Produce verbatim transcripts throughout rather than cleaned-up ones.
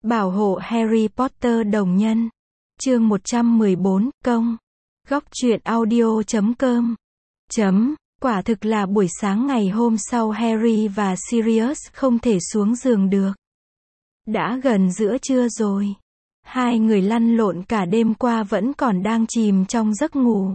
Bảo hộ Harry Potter đồng nhân. Chương một trăm mười bốn, công. Góc truyện audio chấm com. Chấm. Quả thực là buổi sáng ngày hôm sau Harry và Sirius không thể xuống giường được. Đã gần giữa trưa rồi. Hai người lăn lộn cả đêm qua vẫn còn đang chìm trong giấc ngủ.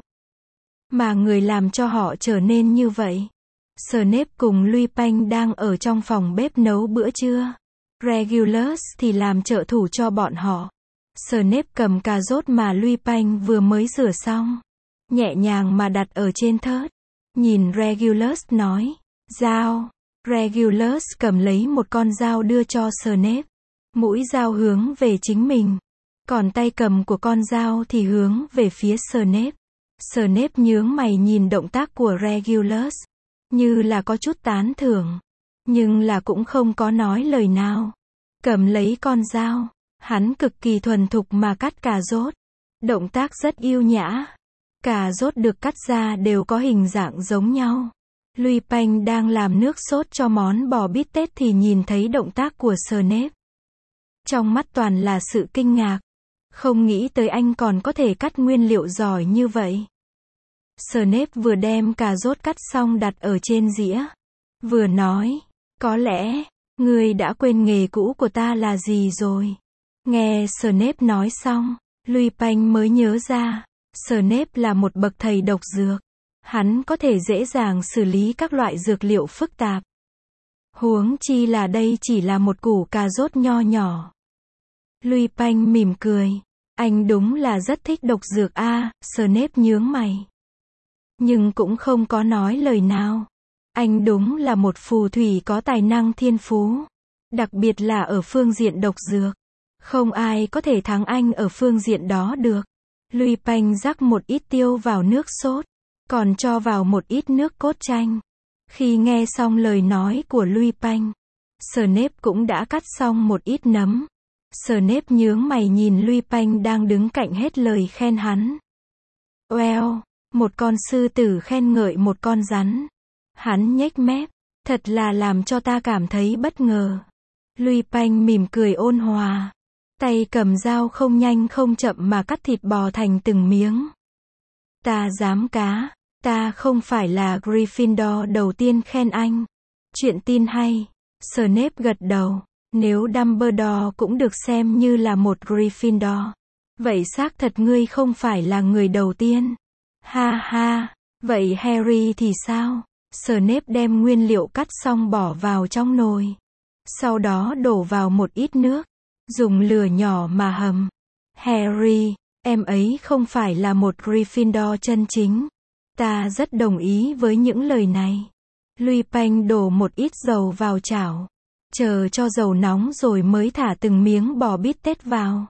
Mà người làm cho họ trở nên như vậy. Snape cùng Lupin đang ở trong phòng bếp nấu bữa trưa. Regulus thì làm trợ thủ cho bọn họ. Snape cầm cà rốt mà Lupin vừa mới rửa xong. Nhẹ nhàng mà đặt ở trên thớt. Nhìn Regulus nói. Dao. Regulus cầm lấy một con dao đưa cho Snape. Mũi dao hướng về chính mình. Còn tay cầm của con dao thì hướng về phía Snape. Snape nhướng mày nhìn động tác của Regulus. Như là có chút tán thưởng. Nhưng là cũng không có nói lời nào. Cầm lấy con dao. Hắn cực kỳ thuần thục mà cắt cà rốt. Động tác rất yêu nhã. Cà rốt được cắt ra đều có hình dạng giống nhau. Lupin đang làm nước sốt cho món bò bít tết thì nhìn thấy động tác của Snape. Trong mắt toàn là sự kinh ngạc. Không nghĩ tới anh còn có thể cắt nguyên liệu giỏi như vậy. Snape vừa đem cà rốt cắt xong đặt ở trên dĩa. Vừa nói, có lẽ, ngươi đã quên nghề cũ của ta là gì rồi. Nghe Snape nói xong, Lupin mới nhớ ra. Snape là một bậc thầy độc dược. Hắn có thể dễ dàng xử lý các loại dược liệu phức tạp. Huống chi là đây chỉ là một củ cà rốt nho nhỏ. Lupin mỉm cười. Anh đúng là rất thích độc dược a. À, Snape nhướng mày. Nhưng cũng không có nói lời nào. Anh đúng là một phù thủy có tài năng thiên phú. Đặc biệt là ở phương diện độc dược. Không ai có thể thắng anh ở phương diện đó được. Lupin rắc một ít tiêu vào nước sốt. Còn cho vào một ít nước cốt chanh. Khi nghe xong lời nói của Lupin, Snape cũng đã cắt xong một ít nấm. Snape nhướng mày nhìn Lupin đang đứng cạnh hết lời khen hắn. Well, một con sư tử khen ngợi một con rắn. Hắn nhếch mép. Thật là làm cho ta cảm thấy bất ngờ. Lupin mỉm cười ôn hòa. Tay cầm dao không nhanh không chậm mà cắt thịt bò thành từng miếng. Ta dám cá. Ta không phải là Gryffindor đầu tiên khen anh. Chuyện tin hay. Snape gật đầu. Nếu Dumbledore cũng được xem như là một Gryffindor. Vậy xác thật ngươi không phải là người đầu tiên. Ha ha. Vậy Harry thì sao? Snape đem nguyên liệu cắt xong bỏ vào trong nồi. Sau đó đổ vào một ít nước. Dùng lửa nhỏ mà hầm. Harry, em ấy không phải là một Gryffindor chân chính. Ta rất đồng ý với những lời này. Lupin đổ một ít dầu vào chảo. Chờ cho dầu nóng rồi mới thả từng miếng bò bít tết vào.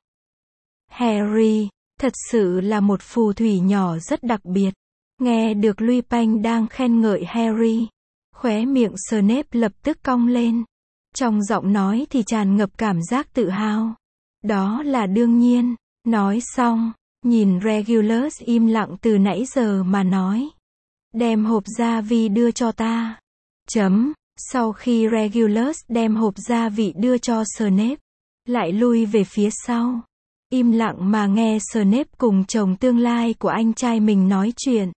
Harry, thật sự là một phù thủy nhỏ rất đặc biệt. Nghe được Lupin đang khen ngợi Harry. Khóe miệng Snape lập tức cong lên. Trong giọng nói thì tràn ngập cảm giác tự hào. Đó là đương nhiên. Nói xong, nhìn Regulus im lặng từ nãy giờ mà nói. Đem hộp gia vị đưa cho ta. Chấm. Sau khi Regulus đem hộp gia vị đưa cho Snape, lại lui về phía sau. Im lặng mà nghe Snape cùng chồng tương lai của anh trai mình nói chuyện.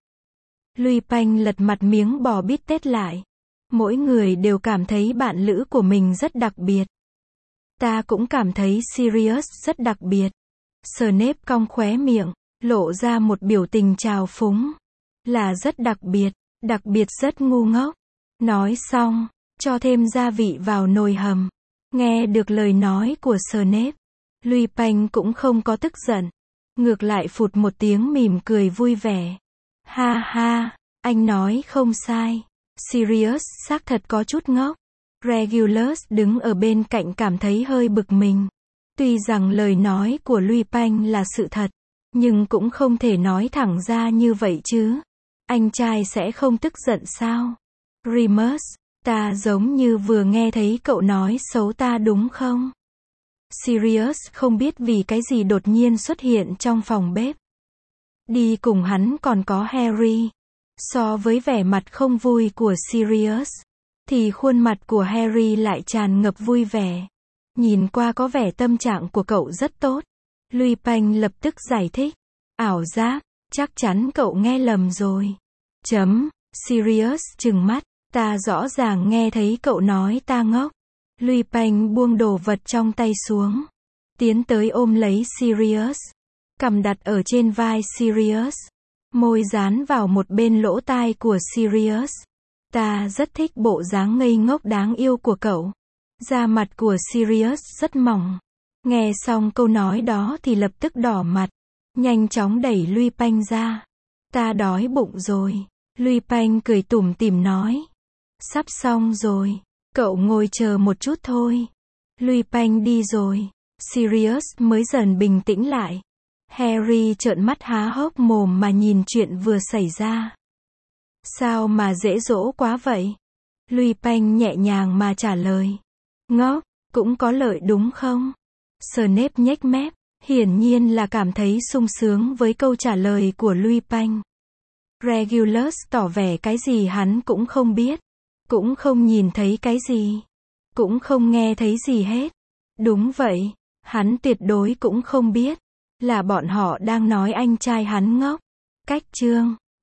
Lupin lật mặt miếng bò bít tết lại. Mỗi người đều cảm thấy bạn lữ của mình rất đặc biệt. Ta cũng cảm thấy Sirius rất đặc biệt. Snape cong khóe miệng, lộ ra một biểu tình trào phúng. Là rất đặc biệt, đặc biệt rất ngu ngốc. Nói xong, cho thêm gia vị vào nồi hầm. Nghe được lời nói của Snape, Lupin cũng không có tức giận. Ngược lại phụt một tiếng mỉm cười vui vẻ. Ha ha, anh nói không sai. Sirius xác thật có chút ngốc. Regulus đứng ở bên cạnh cảm thấy hơi bực mình. Tuy rằng lời nói của Lupin là sự thật, nhưng cũng không thể nói thẳng ra như vậy chứ. Anh trai sẽ không tức giận sao? Remus, ta giống như vừa nghe thấy cậu nói xấu ta đúng không? Sirius không biết vì cái gì đột nhiên xuất hiện trong phòng bếp. Đi cùng hắn còn có Harry. So với vẻ mặt không vui của Sirius, thì khuôn mặt của Harry lại tràn ngập vui vẻ. Nhìn qua có vẻ tâm trạng của cậu rất tốt. Lui Panh lập tức giải thích. Ảo giác, chắc chắn cậu nghe lầm rồi. Chấm, Sirius trừng mắt, ta rõ ràng nghe thấy cậu nói ta ngốc. Lui Panh buông đồ vật trong tay xuống. Tiến tới ôm lấy Sirius. Cằm đặt ở trên vai Sirius. Môi dán vào một bên lỗ tai của Sirius. Ta rất thích bộ dáng ngây ngốc đáng yêu của cậu. Da mặt của Sirius rất mỏng. Nghe xong câu nói đó thì lập tức đỏ mặt. Nhanh chóng đẩy Lui Panh ra. Ta đói bụng rồi. Lui Panh cười tủm tỉm nói. Sắp xong rồi. Cậu ngồi chờ một chút thôi. Lui Panh đi rồi. Sirius mới dần bình tĩnh lại. Harry trợn mắt há hốc mồm mà nhìn chuyện vừa xảy ra. Sao mà dễ dỗ quá vậy? Lui Panh nhẹ nhàng mà trả lời. Ngốc, cũng có lợi đúng không? Snape nhếch mép, hiển nhiên là cảm thấy sung sướng với câu trả lời của Lui Panh. Regulus tỏ vẻ cái gì hắn cũng không biết, cũng không nhìn thấy cái gì, cũng không nghe thấy gì hết. Đúng vậy, hắn tuyệt đối cũng không biết là bọn họ đang nói anh trai hắn ngốc. Cách chương